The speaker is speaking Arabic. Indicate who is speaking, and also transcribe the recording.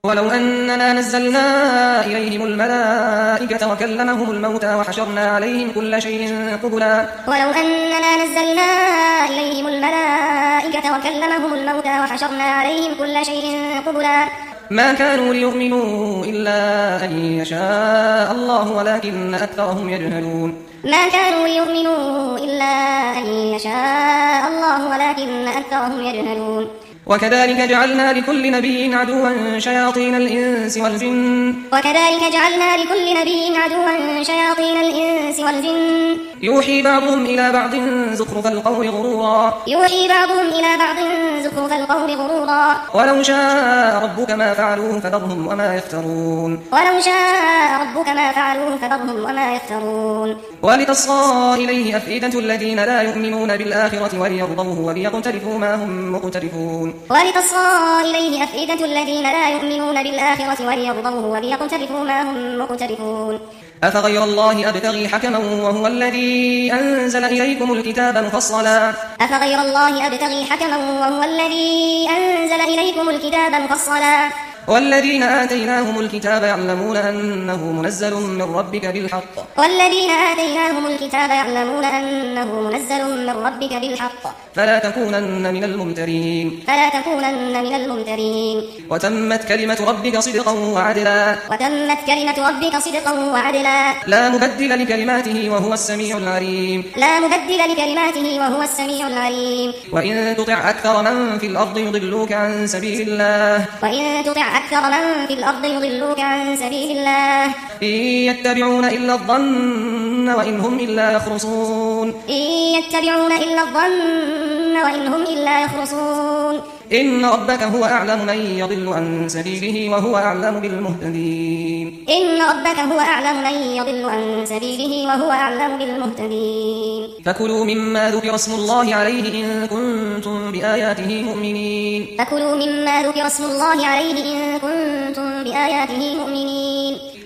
Speaker 1: ولو أننا نزلنا إليهم الملائكة وكلمهم الموتى وحشرنا عليهم كل شيء قبلا
Speaker 2: ولو أننا نزلنا إليهم الملائكة وكلمهم الموتى وحشرنا عليهم كل شيء قبلا
Speaker 1: ما كانوا ليؤمنوا إلا أن يشاء الله ولكن أكثرهم يجهلون
Speaker 2: ما كانوا ليؤمنوا إلا أن يشاء الله ولكن أكثرهم يجهلون
Speaker 1: وكذلك جعلنا لكل نبي عدوا شياطين الإنس والجن يوحي بعضهم إلى بعض زخرف القول غرورا ولو شاء ربك ما فعلوه فذرهم وما يفترون ولتصغى إليه أفئدة الذين لا يؤمنون بالآخرة وليرضوه وليقترفوا ما هم مقترفون أفغير الله أبتغي حكما وهو الذي أنزل إليكم الكتاب مفصلا والذين آتيناهم الكتاب يعلمون أنه منزل من ربك بالحق فلا تكونن من الممترين وتمت كلمة ربك صدقا وعدلا لا مبدل لكلماته وهو السميع العليم وإن تطع أكثر من في الأرض يضلوك عن سبيل الله إن يتبعون إلا الظن وإن هم إلا يخرصون إن ربك هو أعلم من يضل عن سبيله وهو أعلم بالمهتدين فكلوا مما ذكر اسم الله عليه إن كنتم بآياته مؤمنين